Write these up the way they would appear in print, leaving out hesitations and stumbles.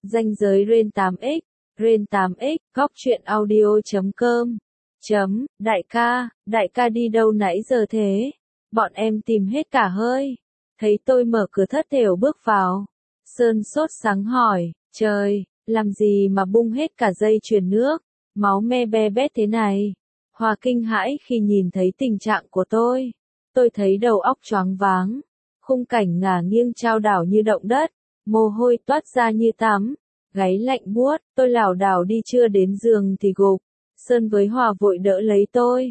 Ranh giới Ren 8X, Ren 8X, góc truyện audio.com. Đại ca đi đâu nãy giờ thế? Bọn em tìm hết cả hơi. Thấy tôi mở cửa thất thểu bước vào. Sơn sốt sáng hỏi, trời, làm gì mà bung hết cả dây chuyền nước, máu me be bét thế này? Hòa kinh hãi khi nhìn thấy tình trạng của tôi. Tôi thấy đầu óc choáng váng. Khung cảnh ngả nghiêng chao đảo như động đất, mồ hôi toát ra như tắm, gáy lạnh buốt, tôi lảo đảo đi chưa đến giường thì gục. Sơn với Hòa vội đỡ lấy tôi.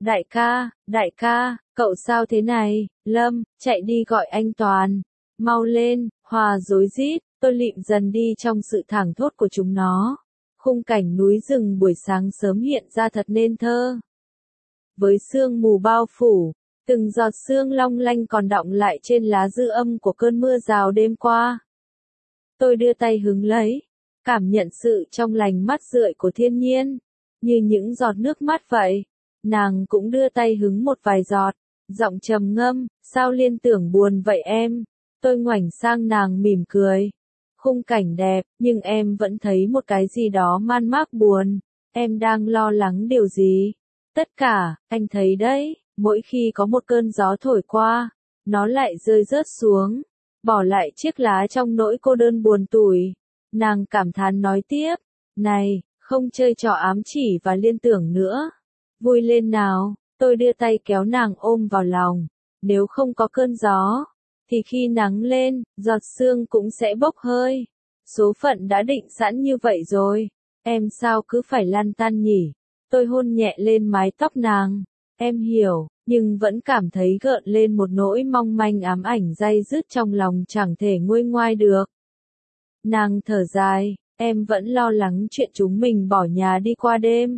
Đại ca, cậu sao thế này? Lâm, chạy đi gọi anh Toàn. Mau lên, Hòa rối rít, tôi lịm dần đi trong sự thảng thốt của chúng nó. Khung cảnh núi rừng buổi sáng sớm hiện ra thật nên thơ. Với sương mù bao phủ, từng giọt sương long lanh còn đọng lại trên lá dư âm của cơn mưa rào đêm qua. Tôi đưa tay hứng lấy, cảm nhận sự trong lành mát rượi của thiên nhiên, như những giọt nước mắt vậy. Nàng cũng đưa tay hứng một vài giọt, giọng trầm ngâm, sao liên tưởng buồn vậy em? Tôi ngoảnh sang nàng mỉm cười. Khung cảnh đẹp, nhưng em vẫn thấy một cái gì đó man mác buồn. Em đang lo lắng điều gì? Tất cả, anh thấy đấy, mỗi khi có một cơn gió thổi qua, nó lại rơi rớt xuống, bỏ lại chiếc lá trong nỗi cô đơn buồn tủi. Nàng cảm thán nói tiếp, này, không chơi trò ám chỉ và liên tưởng nữa. Vui lên nào, tôi đưa tay kéo nàng ôm vào lòng. Nếu không có cơn gió, thì khi nắng lên, giọt sương cũng sẽ bốc hơi. Số phận đã định sẵn như vậy rồi, em sao cứ phải lăn tăn nhỉ? Tôi hôn nhẹ lên mái tóc nàng. Em hiểu, nhưng vẫn cảm thấy gợn lên một nỗi mong manh ám ảnh day dứt trong lòng chẳng thể nguôi ngoai được. Nàng thở dài, em vẫn lo lắng chuyện chúng mình bỏ nhà đi qua đêm.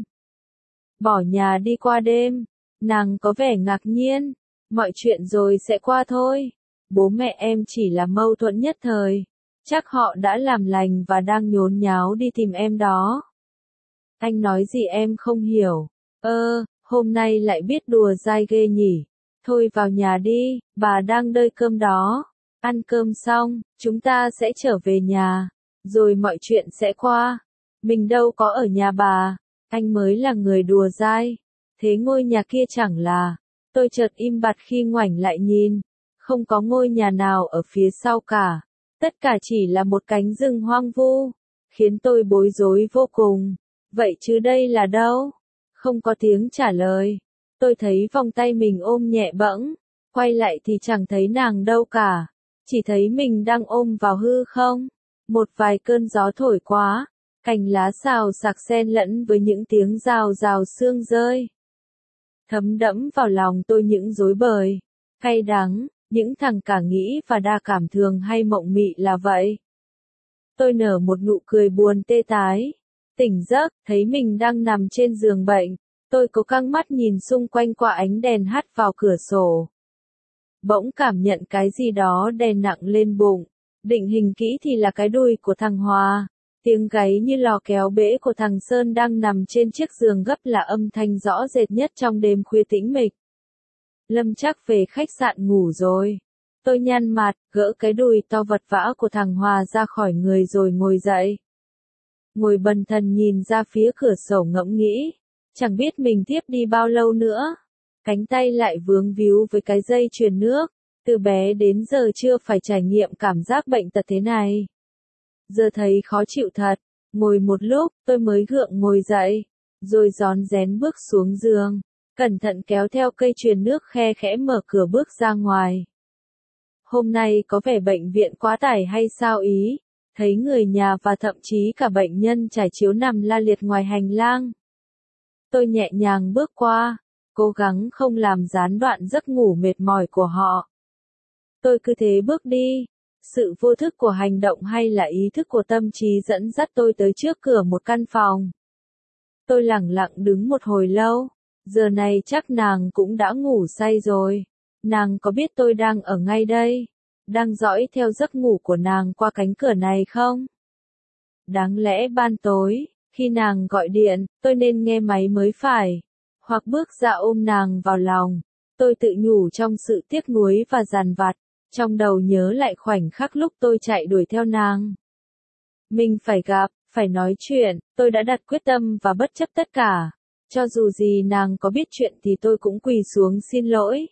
Bỏ nhà đi qua đêm, nàng có vẻ ngạc nhiên, mọi chuyện rồi sẽ qua thôi. Bố mẹ em chỉ là mâu thuẫn nhất thời, chắc họ đã làm lành và đang nhốn nháo đi tìm em đó. Anh nói gì em không hiểu? Hôm nay lại biết đùa dai ghê nhỉ. Thôi vào nhà đi, bà đang đợi cơm đó. Ăn cơm xong, chúng ta sẽ trở về nhà, rồi mọi chuyện sẽ qua. Mình đâu có ở nhà bà, anh mới là người đùa dai. Thế ngôi nhà kia chẳng là... Tôi chợt im bặt khi ngoảnh lại nhìn. Không có ngôi nhà nào ở phía sau cả. Tất cả chỉ là một cánh rừng hoang vu, khiến tôi bối rối vô cùng. Vậy chứ đây là đâu? Không có tiếng trả lời. Tôi thấy vòng tay mình ôm nhẹ bẫng, quay lại thì chẳng thấy nàng đâu cả. Chỉ thấy mình đang ôm vào hư không. Một vài cơn gió thổi quá, cành lá xào xạc xen lẫn với những tiếng rào rào sương rơi. Thấm đẫm vào lòng tôi những rối bời, cay đắng, những thằng cả nghĩ và đa cảm thường hay mộng mị là vậy. Tôi nở một nụ cười buồn tê tái. Tỉnh giấc, thấy mình đang nằm trên giường bệnh. Tôi cố căng mắt nhìn xung quanh qua ánh đèn hắt vào cửa sổ. Bỗng cảm nhận cái gì đó đè nặng lên bụng. Định hình kỹ thì là cái đùi của thằng Hòa. Tiếng gáy như lò kéo bể của thằng Sơn đang nằm trên chiếc giường gấp là âm thanh rõ rệt nhất trong đêm khuya tĩnh mịch. Lâm chắc về khách sạn ngủ rồi. Tôi nhăn mặt, gỡ cái đùi to vật vã của thằng Hòa ra khỏi người rồi ngồi dậy. Ngồi bần thần nhìn ra phía cửa sổ ngẫm nghĩ. Chẳng biết mình tiếp đi bao lâu nữa. Cánh tay lại vướng víu với cái dây chuyền nước. Từ bé đến giờ chưa phải trải nghiệm cảm giác bệnh tật thế này. Giờ thấy khó chịu thật. Ngồi một lúc, tôi mới gượng ngồi dậy. Rồi rón rén bước xuống giường. Cẩn thận kéo theo cây chuyền nước khe khẽ mở cửa bước ra ngoài. Hôm nay có vẻ bệnh viện quá tải hay sao ý? Thấy người nhà và thậm chí cả bệnh nhân trải chiếu nằm la liệt ngoài hành lang. Tôi nhẹ nhàng bước qua, cố gắng không làm gián đoạn giấc ngủ mệt mỏi của họ. Tôi cứ thế bước đi. Sự vô thức của hành động hay là ý thức của tâm trí dẫn dắt tôi tới trước cửa một căn phòng. Tôi lẳng lặng đứng một hồi lâu. Giờ này chắc nàng cũng đã ngủ say rồi. Nàng có biết tôi đang ở ngay đây, đang dõi theo giấc ngủ của nàng qua cánh cửa này không? Đáng lẽ ban tối, khi nàng gọi điện, tôi nên nghe máy mới phải. Hoặc bước ra ôm nàng vào lòng. Tôi tự nhủ trong sự tiếc nuối và dằn vặt. Trong đầu nhớ lại khoảnh khắc lúc tôi chạy đuổi theo nàng. Mình phải gặp, phải nói chuyện, tôi đã đặt quyết tâm và bất chấp tất cả. Cho dù gì nàng có biết chuyện thì tôi cũng quỳ xuống xin lỗi.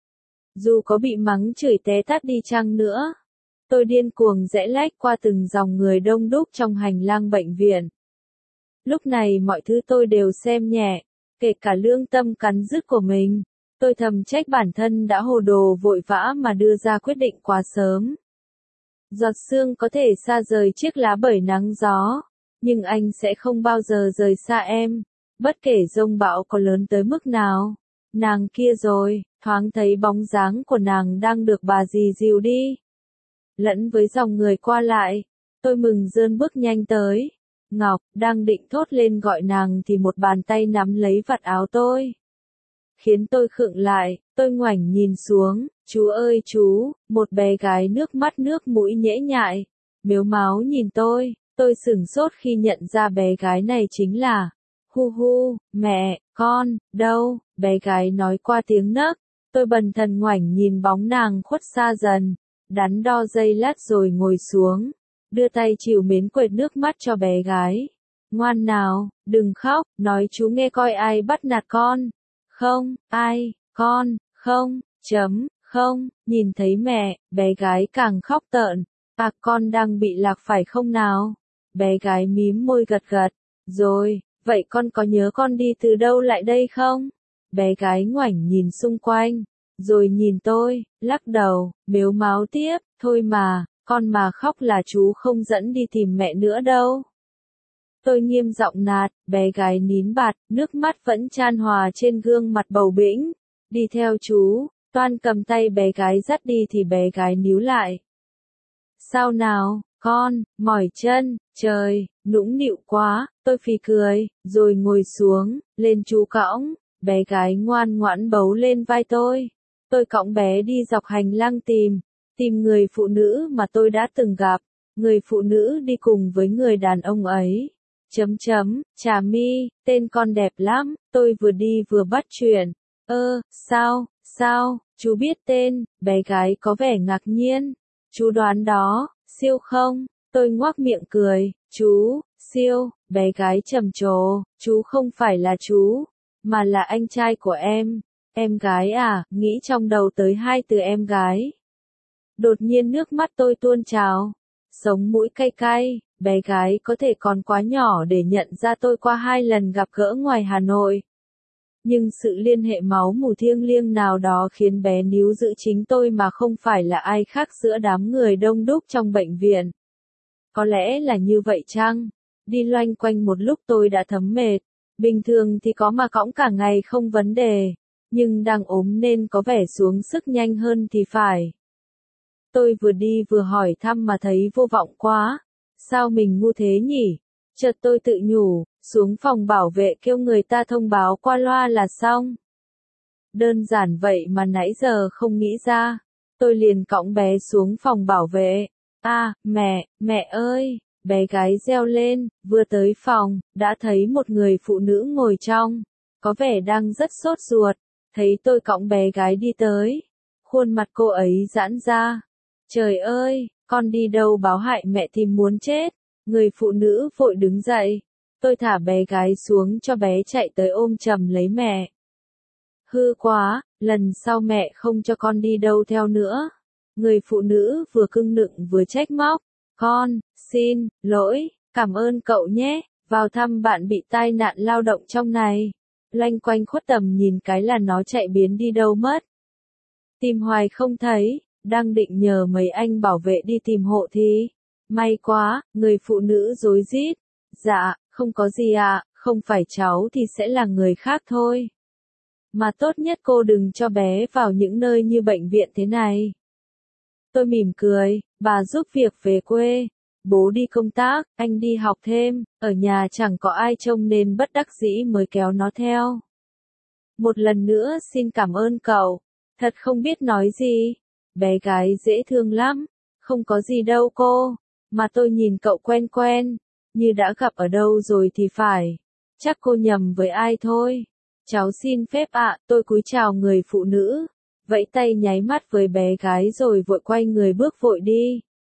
Dù có bị mắng chửi té tát đi chăng nữa. Tôi điên cuồng rẽ lách qua từng dòng người đông đúc trong hành lang bệnh viện. Lúc này mọi thứ tôi đều xem nhẹ, kể cả lương tâm cắn rứt của mình. Tôi thầm trách bản thân đã hồ đồ vội vã mà đưa ra quyết định quá sớm. Giọt sương có thể xa rời chiếc lá bởi nắng gió, nhưng anh sẽ không bao giờ rời xa em, bất kể dông bão có lớn tới mức nào. Nàng kia rồi, thoáng thấy bóng dáng của nàng đang được bà dì dìu đi. Lẫn với dòng người qua lại, tôi mừng rơn bước nhanh tới. Ngọc, đang định thốt lên gọi nàng thì một bàn tay nắm lấy vạt áo tôi. Khiến tôi khựng lại, tôi ngoảnh nhìn xuống, chú ơi chú, một bé gái nước mắt nước mũi nhễ nhại, mếu máo nhìn tôi sửng sốt khi nhận ra bé gái này chính là, hu hu, mẹ, con, đâu, bé gái nói qua tiếng nấc, tôi bần thần ngoảnh nhìn bóng nàng khuất xa dần, đắn đo giây lát rồi ngồi xuống, đưa tay trìu mến quệt nước mắt cho bé gái. Ngoan nào, đừng khóc, nói chú nghe coi ai bắt nạt con. Không, ai, con, không, không, nhìn thấy mẹ, bé gái càng khóc tợn. À con đang bị lạc phải không nào? Bé gái mím môi gật gật. Rồi, vậy con có nhớ con đi từ đâu lại đây không? Bé gái ngoảnh nhìn xung quanh, rồi nhìn tôi, lắc đầu, mếu máo tiếp, thôi mà, con mà khóc là chú không dẫn đi tìm mẹ nữa đâu. Tôi nghiêm giọng nạt, bé gái nín bạt, nước mắt vẫn chan hòa trên gương mặt bầu bĩnh. Đi theo chú, Toan cầm tay bé gái dắt đi thì bé gái níu lại. Sao nào, con, mỏi chân, trời, nũng nịu quá, tôi phì cười, rồi ngồi xuống, lên chú cõng, bé gái ngoan ngoãn bấu lên vai tôi. Tôi cõng bé đi dọc hành lang tìm người phụ nữ mà tôi đã từng gặp, người phụ nữ đi cùng với người đàn ông ấy. Trà My, tên con đẹp lắm, tôi vừa đi vừa bắt chuyện. Sao, chú biết tên, bé gái có vẻ ngạc nhiên. Chú đoán đó, Siêu không? Tôi ngoác miệng cười, chú, Siêu, bé gái trầm trồ, chú không phải là chú, mà là anh trai của em. Em gái à, nghĩ trong đầu tới hai từ em gái. Đột nhiên nước mắt tôi tuôn trào, sống mũi cay cay, bé gái có thể còn quá nhỏ để nhận ra tôi qua 2 lần gặp gỡ ngoài Hà Nội. Nhưng sự liên hệ máu mủ thiêng liêng nào đó khiến bé níu giữ chính tôi mà không phải là ai khác giữa đám người đông đúc trong bệnh viện. Có lẽ là như vậy chăng? Đi loanh quanh một lúc tôi đã thấm mệt. Bình thường thì có mà cõng cả ngày không vấn đề. Nhưng đang ốm nên có vẻ xuống sức nhanh hơn thì phải. Tôi vừa đi vừa hỏi thăm mà thấy vô vọng quá. Sao mình ngu thế nhỉ? Chợt tôi tự nhủ, xuống phòng bảo vệ kêu người ta thông báo qua loa là xong. Đơn giản vậy mà nãy giờ không nghĩ ra. Tôi liền cõng bé xuống phòng bảo vệ. À, mẹ ơi, bé gái reo lên, vừa tới phòng, đã thấy một người phụ nữ ngồi trong. Có vẻ đang rất sốt ruột, thấy tôi cõng bé gái đi tới. Khuôn mặt cô ấy giãn ra. Trời ơi, con đi đâu báo hại mẹ thì muốn chết. Người phụ nữ vội đứng dậy. Tôi thả bé gái xuống cho bé chạy tới ôm chầm lấy mẹ. Hư quá, lần sau mẹ không cho con đi đâu theo nữa. Người phụ nữ vừa cưng nựng vừa trách móc. Con, xin, lỗi, cảm ơn cậu nhé, vào thăm bạn bị tai nạn lao động trong này. Loanh quanh khuất tầm nhìn cái là nó chạy biến đi đâu mất. Tìm hoài không thấy, đang định nhờ mấy anh bảo vệ đi tìm hộ thì. May quá, người phụ nữ rối rít. Dạ, không có gì ạ, không phải cháu thì sẽ là người khác thôi. Mà tốt nhất cô đừng cho bé vào những nơi như bệnh viện thế này. Tôi mỉm cười, bà giúp việc về quê. Bố đi công tác, anh đi học thêm, ở nhà chẳng có ai trông nên bất đắc dĩ mới kéo nó theo. Một lần nữa xin cảm ơn cậu, thật không biết nói gì. Bé gái dễ thương lắm, không có gì đâu cô, mà tôi nhìn cậu quen quen, như đã gặp ở đâu rồi thì phải. Chắc cô nhầm với ai thôi. Cháu xin phép ạ, tôi cúi chào người phụ nữ, vẫy tay nháy mắt với bé gái rồi vội quay người bước vội đi.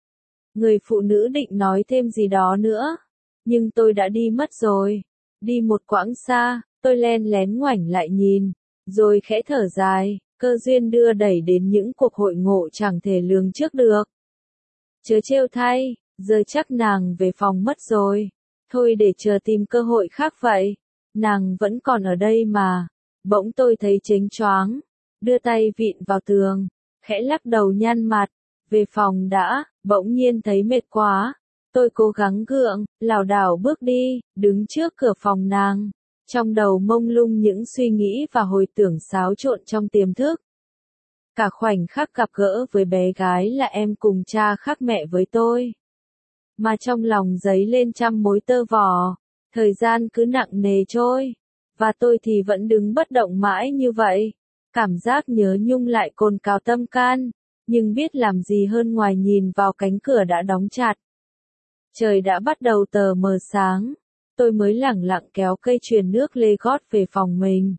Người phụ nữ định nói thêm gì đó nữa. Nhưng tôi đã đi mất rồi. Đi một quãng xa, tôi len lén ngoảnh lại nhìn. Rồi khẽ thở dài, cơ duyên đưa đẩy đến những cuộc hội ngộ chẳng thể lường trước được. Chớ trêu thay, giờ chắc nàng về phòng mất rồi. Thôi để chờ tìm cơ hội khác vậy. Nàng vẫn còn ở đây mà. Bỗng tôi thấy chếnh choáng. Đưa tay vịn vào tường. Khẽ lắc đầu nhăn mặt. Về phòng đã, bỗng nhiên thấy mệt quá. Tôi cố gắng gượng, lảo đảo bước đi, đứng trước cửa phòng nàng. Trong đầu mông lung những suy nghĩ và hồi tưởng xáo trộn trong tiềm thức. Cả khoảnh khắc gặp gỡ với bé gái là em cùng cha khác mẹ với tôi. Mà trong lòng dấy lên trăm mối tơ vò, thời gian cứ nặng nề trôi. Và tôi thì vẫn đứng bất động mãi như vậy. Cảm giác nhớ nhung lại cồn cào tâm can, nhưng biết làm gì hơn ngoài nhìn vào cánh cửa đã đóng chặt. Trời đã bắt đầu tờ mờ sáng, tôi mới lẳng lặng kéo cây chuyền nước lê gót về phòng mình.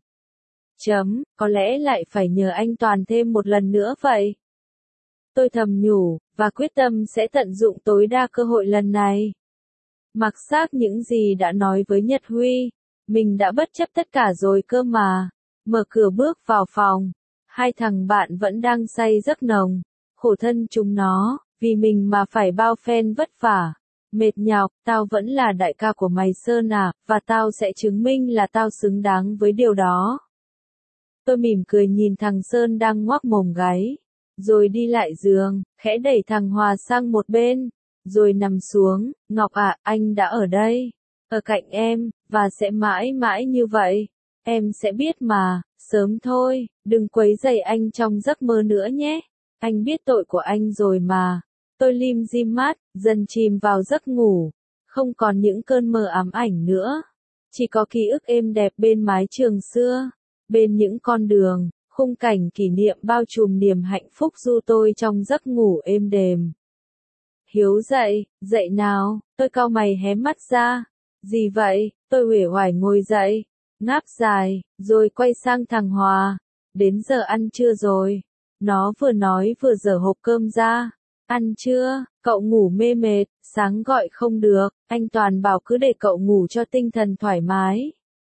Có lẽ lại phải nhờ anh Toàn thêm một lần nữa vậy. Tôi thầm nhủ, và quyết tâm sẽ tận dụng tối đa cơ hội lần này. Mặc xác những gì đã nói với Nhật Huy, mình đã bất chấp tất cả rồi cơ mà. Mở cửa bước vào phòng, hai thằng bạn vẫn đang say giấc nồng. Khổ thân chúng nó, vì mình mà phải bao phen vất vả. Mệt nhọc, tao vẫn là đại ca của mày Sơn à, và tao sẽ chứng minh là tao xứng đáng với điều đó. Tôi mỉm cười nhìn thằng Sơn đang ngoác mồm gáy, rồi đi lại giường, khẽ đẩy thằng Hòa sang một bên, rồi nằm xuống. Ngọc à, anh đã ở đây, ở cạnh em, và sẽ mãi mãi như vậy. Em sẽ biết mà, sớm thôi, đừng quấy rầy anh trong giấc mơ nữa nhé. Anh biết tội của anh rồi mà. Tôi lim dim mắt, dần chìm vào giấc ngủ, không còn những cơn mơ ám ảnh nữa. Chỉ có ký ức êm đẹp bên mái trường xưa, bên những con đường, khung cảnh kỷ niệm bao trùm niềm hạnh phúc du tôi trong giấc ngủ êm đềm. Hiếu dậy, dậy nào, tôi cau mày hé mắt ra. Gì vậy, tôi uể oải ngồi dậy, ngáp dài, rồi quay sang thằng Hòa. Đến giờ ăn trưa rồi. Nó vừa nói vừa giở hộp cơm ra. Ăn chưa, cậu ngủ mê mệt, sáng gọi không được, anh Toàn bảo cứ để cậu ngủ cho tinh thần thoải mái.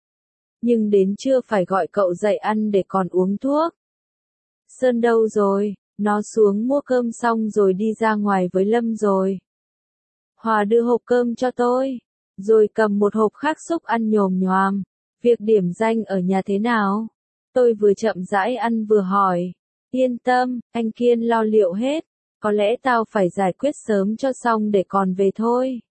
Nhưng đến trưa phải gọi cậu dậy ăn để còn uống thuốc. Sơn đâu rồi, nó xuống mua cơm xong rồi đi ra ngoài với Lâm rồi. Hòa đưa hộp cơm cho tôi, rồi cầm một hộp khác xúc ăn nhồm nhoàm. Việc điểm danh ở nhà thế nào? Tôi vừa chậm rãi ăn vừa hỏi. Yên tâm, anh Kiên lo liệu hết. Có lẽ tao phải giải quyết sớm cho xong để còn về thôi.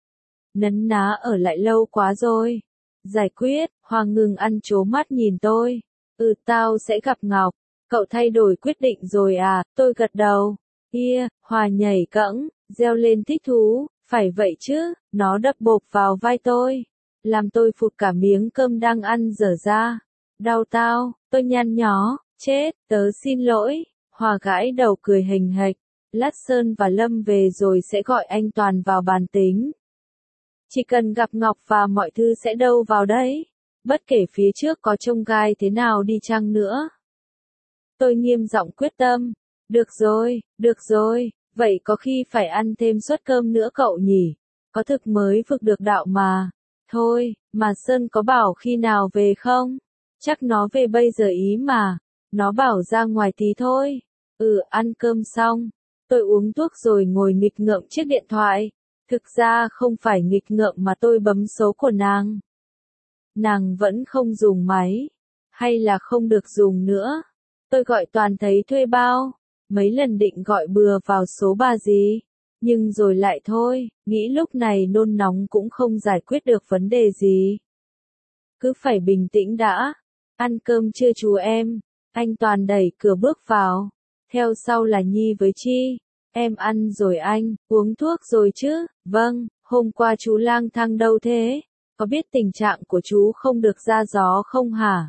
Nấn ná ở lại lâu quá rồi. Giải quyết, Hòa ngừng ăn trố mắt nhìn tôi. Tao sẽ gặp Ngọc. Cậu thay đổi quyết định rồi à, tôi gật đầu. Hòa nhảy cẫng, reo lên thích thú. Phải vậy chứ, nó đập bộp vào vai tôi. Làm tôi phụt cả miếng cơm đang ăn dở ra. Đau tao, tôi nhăn nhó, chết, tớ xin lỗi. Hòa gãi đầu cười hình hạch. Lát Sơn và Lâm về rồi sẽ gọi anh Toàn vào bàn tính. Chỉ cần gặp Ngọc và mọi thứ sẽ đâu vào đấy. Bất kể phía trước có trông gai thế nào đi chăng nữa. Tôi nghiêm giọng quyết tâm. Được rồi, vậy có khi phải ăn thêm suất cơm nữa cậu nhỉ? Có thực mới vực được đạo mà. Thôi, mà Sơn có bảo khi nào về không? Chắc nó về bây giờ ý mà. Nó bảo ra ngoài tí thôi. Ăn cơm xong. Tôi uống thuốc rồi ngồi nghịch ngợm chiếc điện thoại. Thực ra không phải nghịch ngợm mà tôi bấm số của nàng. Nàng vẫn không dùng máy. Hay là không được dùng nữa. Tôi gọi Toàn thấy thuê bao. Mấy lần định gọi bừa vào số bà gì. Nhưng rồi lại thôi, nghĩ lúc này nôn nóng cũng không giải quyết được vấn đề gì. Cứ phải bình tĩnh đã. Ăn cơm chưa chú em? Anh Toàn đẩy cửa bước vào. Theo sau là Nhi với Chi. Em ăn rồi anh, uống thuốc rồi chứ? Vâng, hôm qua chú lang thang đâu thế? Có biết tình trạng của chú không được ra gió không hả?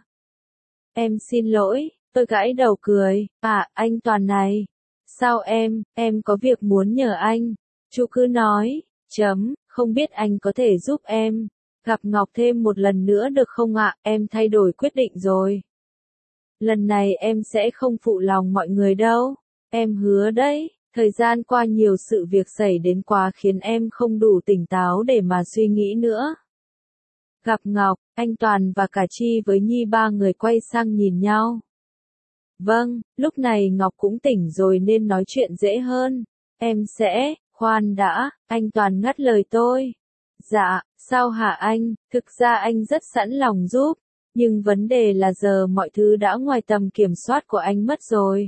Em xin lỗi, tôi gãi đầu cười. Anh Toàn này. Sao em có việc muốn nhờ anh. Chú cứ nói, không biết anh có thể giúp em. Gặp Ngọc thêm một lần nữa được không ạ? Em thay đổi quyết định rồi. Lần này em sẽ không phụ lòng mọi người đâu. Em hứa đấy. Thời gian qua nhiều sự việc xảy đến quá khiến em không đủ tỉnh táo để mà suy nghĩ nữa. Gặp Ngọc, anh Toàn và cả Chi với Nhi ba người quay sang nhìn nhau. Vâng, lúc này Ngọc cũng tỉnh rồi nên nói chuyện dễ hơn. Em sẽ, khoan đã, anh Toàn ngắt lời tôi. Dạ, sao hả anh, thực ra anh rất sẵn lòng giúp, nhưng vấn đề là giờ mọi thứ đã ngoài tầm kiểm soát của anh mất rồi.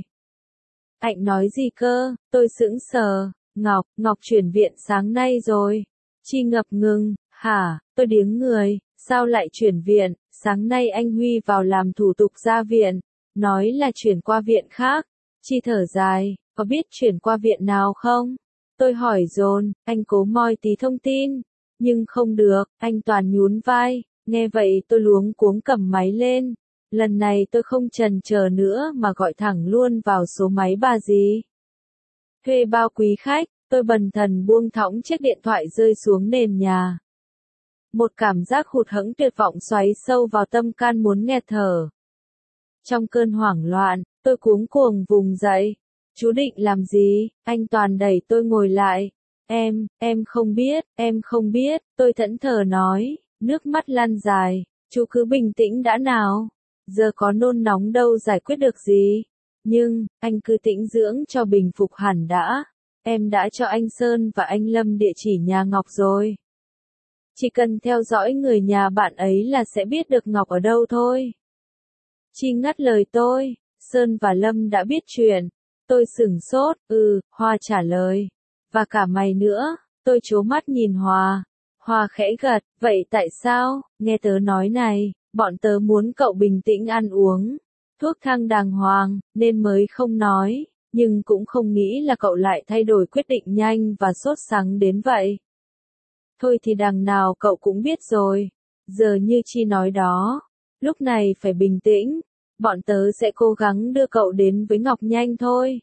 Anh nói gì cơ, tôi sững sờ, Ngọc chuyển viện sáng nay rồi. Chi ngập ngừng, hả, tôi điếng người, sao lại chuyển viện, sáng nay anh Huy vào làm thủ tục ra viện, nói là chuyển qua viện khác. Chi thở dài, có biết chuyển qua viện nào không? Tôi hỏi dồn, anh cố moi tí thông tin, nhưng không được, anh Toàn nhún vai, nghe vậy tôi luống cuống cầm máy lên. Lần này tôi không chần chờ nữa mà gọi thẳng luôn vào số máy bà dì. Thuê bao quý khách, tôi bần thần buông thõng chiếc điện thoại rơi xuống nền nhà. Một cảm giác hụt hẫng tuyệt vọng xoáy sâu vào tâm can muốn nghẹt thở. Trong cơn hoảng loạn, tôi cuống cuồng vùng dậy. Chú định làm gì? Anh Toàn đẩy tôi ngồi lại. Em không biết, tôi thẫn thờ nói, nước mắt lăn dài. Chú cứ bình tĩnh đã nào. Giờ có nôn nóng đâu giải quyết được gì. Nhưng, anh cứ tĩnh dưỡng cho bình phục hẳn đã. Em đã cho anh Sơn và anh Lâm địa chỉ nhà Ngọc rồi. Chỉ cần theo dõi người nhà bạn ấy là sẽ biết được Ngọc ở đâu thôi. Chi ngắt lời tôi, Sơn và Lâm đã biết chuyện. Tôi sửng sốt, Hoa trả lời. Và cả mày nữa, tôi trố mắt nhìn Hòa. Hòa khẽ gật, vậy tại sao, nghe tớ nói này, bọn tớ muốn cậu bình tĩnh ăn uống thuốc thang đàng hoàng, nên mới không nói, nhưng cũng không nghĩ là cậu lại thay đổi quyết định nhanh và sốt sắng đến vậy. Thôi thì đằng nào cậu cũng biết rồi, giờ như Chi nói đó, lúc này phải bình tĩnh, bọn tớ sẽ cố gắng đưa cậu đến với Ngọc nhanh thôi.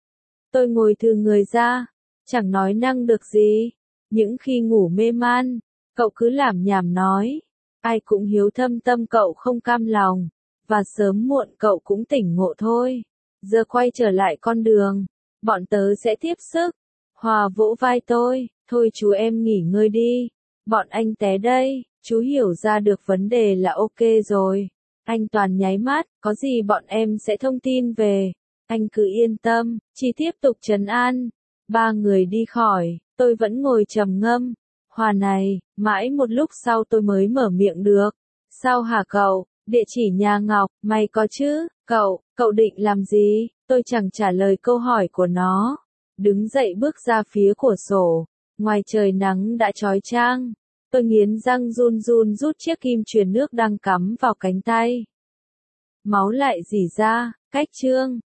Tôi ngồi thừ người ra, chẳng nói năng được gì, những khi ngủ mê man, cậu cứ lảm nhảm nói, ai cũng hiếu thâm tâm cậu không cam lòng, và sớm muộn cậu cũng tỉnh ngộ thôi. Giờ quay trở lại con đường, bọn tớ sẽ tiếp sức. Hòa vỗ vai tôi, thôi chú em nghỉ ngơi đi, bọn anh té đây, chú hiểu ra được vấn đề là ok rồi. Anh Toàn nháy mắt, có gì bọn em sẽ thông tin về, anh cứ yên tâm, Chi tiếp tục trấn an. Ba người đi khỏi, tôi vẫn ngồi trầm ngâm. Hòa này, mãi một lúc sau tôi mới mở miệng được. Sao hả cậu, địa chỉ nhà Ngọc, mày có chứ, cậu định làm gì? Tôi chẳng trả lời câu hỏi của nó. Đứng dậy bước ra phía cửa sổ, ngoài trời nắng đã chói chang. Tôi nghiến răng run run rút chiếc kim truyền nước đang cắm vào cánh tay. Máu lại rỉ ra, cách chương.